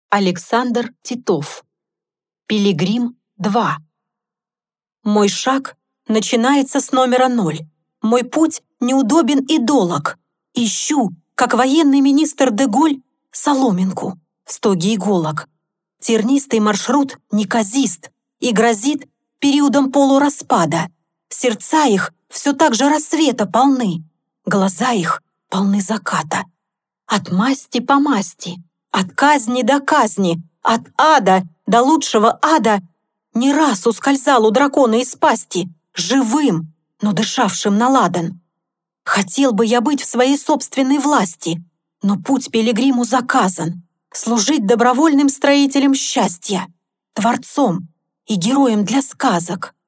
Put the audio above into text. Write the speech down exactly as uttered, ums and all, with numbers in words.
Александр Титов. Пилигрим два. Мой шаг начинается с номера ноль. Мой путь неудобен и долог. Ищу, как военный министр Деголь, соломинку в стоге иголок. Тернистый маршрут неказист и грозит периодом полураспада. Сердца их все так же рассвета полны, глаза их полны заката. От масти по масти, от казни до казни, от ада до лучшего ада не раз ускользал у дракона из пасти, живым, но дышавшим на ладан. Хотел бы я быть в своей собственной власти, но путь пилигриму заказан, служить добровольным строителем счастья, творцом и героем для сказок.